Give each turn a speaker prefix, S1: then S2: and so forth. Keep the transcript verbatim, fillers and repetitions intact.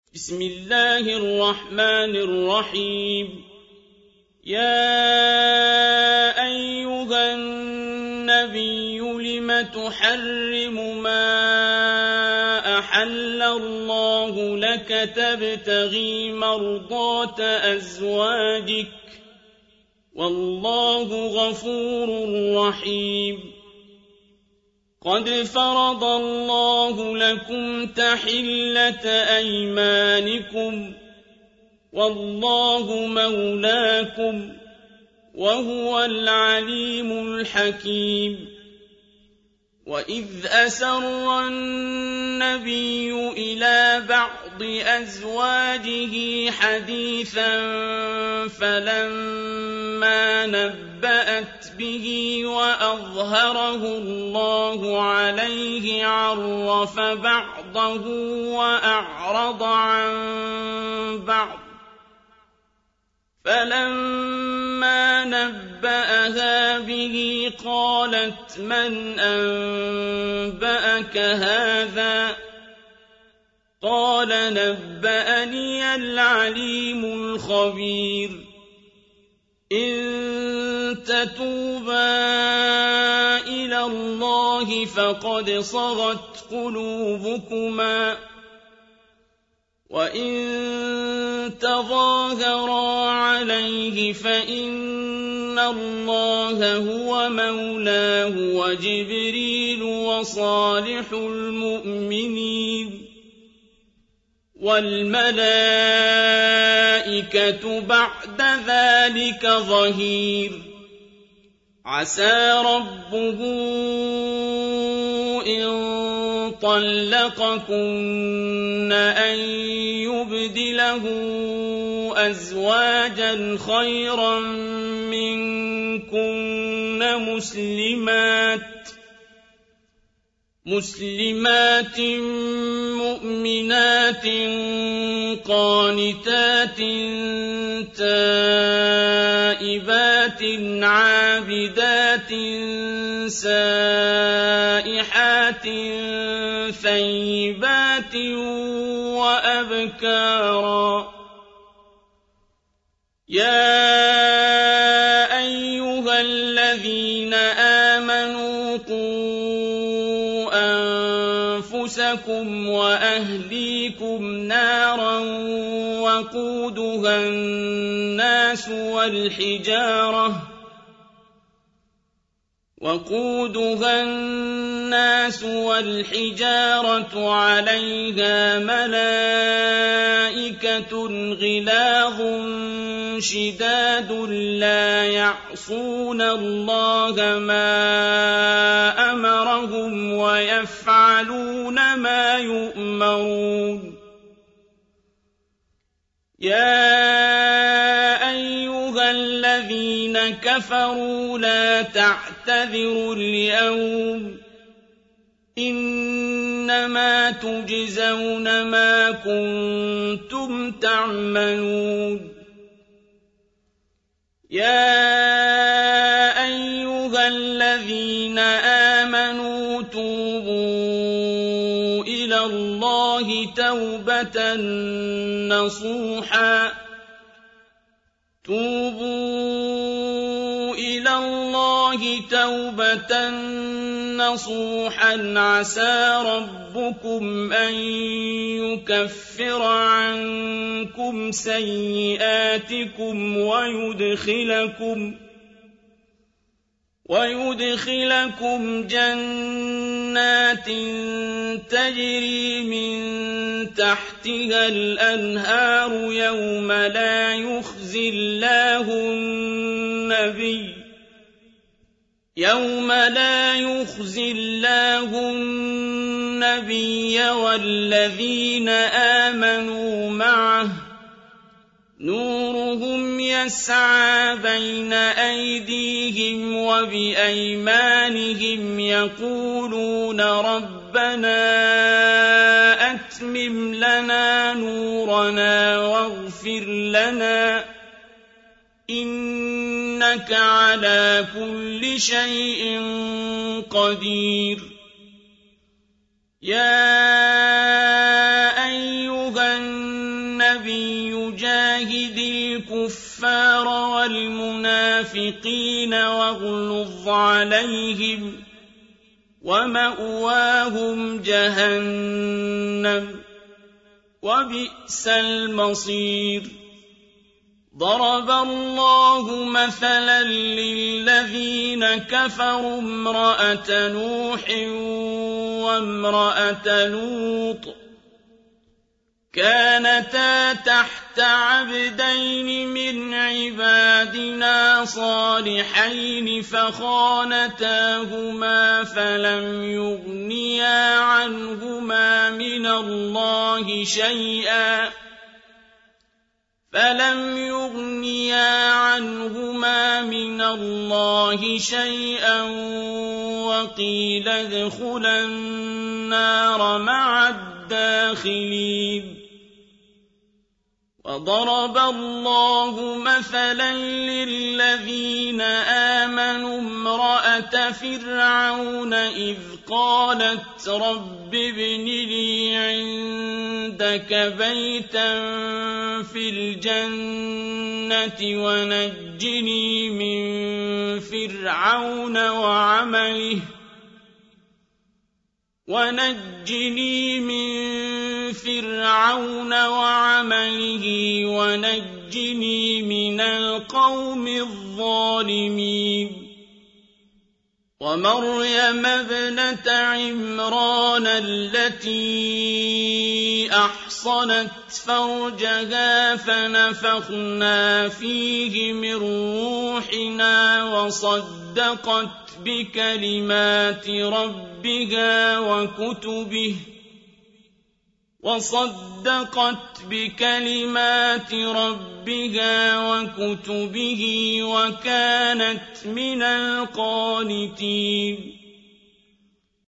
S1: بسم الله الرحمن الرحيم يا أيها النبي لم تحرم ما أحل الله لك تبتغي مرضات أزواجك والله غفور رحيم قد فرض الله لكم تحلة أيمانكم والله مولاكم وهو العليم الحكيم وإذ أسر النبي إلى بعض أزواجه حديثا فلما نبأت به وأظهره الله عليه عرف بعضه وأعرض عن بعض فلما نبأها به قالت من أنبأك هذا قال نبأني العليم الخبير إن تتوبا إلى الله فقد صغت قلوبكما وإن تظاهرا عليه فإن الله هو مولاه وجبريل وصالح المؤمنين والملائكة بعد ذلك ظهير عسى ربه إن طلقكن أن يبدله أزواجا خيرا منكن مسلمات مسلمات مؤمنات قانتات تائبات عابدات سائحات ثيبات وأبكارا يا أيها الذين آمنوا قوا أنفسكم وأهليكم نارا وقودها الناس والحجارة وقودها الناس والحجارة عليها ملائكة غلاظ شداد لا يعصون الله ما أمرهم ويفعلون ما يؤمرون يا أيها الذين كفروا لا تعتذروا اليوم إنما تجزون ما كنتم تعملون يا أيها الذين آمنوا توبوا إلى الله توبة نصوحا توبوا إلى الله توبة نصوحا عسى ربكم أن يكفر عنكم سيئاتكم ويدخلكم ويدخلكم جنات تجري من تحتها الأنهار يوم لا يخزي الله النبي يوم لا يخزي الله النبي والذين آمنوا معه نورهم يسعى بين أيديهم وبأيمانهم يقولون ربنا أتمم لنا نورنا واغفر لنا إنك على كل شيء قدير يا أيها الناس النبي جاهد الكفار والمنافقين واغلظ عليهم ومأواهم جهنم وبئس المصير ضرب الله مثلا للذين كفروا امرأة نوح وامرأة لوط كانتا تحت عبدين من عبادنا صالحين فخانتاهما فلم يغنيا عنهما من الله شيئا فلم يغنيا عنهما من الله شيئا وقيل ادخلا النار مع الداخلين وضرب الله مثلا للذين آمنوا امرأة فرعون إذ قالت رب ابن لي عندك بيتا في الجنة ونجني من فرعون وعمله ونجني من فرعون وعمله ونجني من القوم الظالمين ومريم ابنة عمران التي أحصنت فرجها فنفخنا فيه من روحنا وصدقت بكلمات ربها وكتبه وصدقت بكلمات ربها وكتبه وكانت من القانتين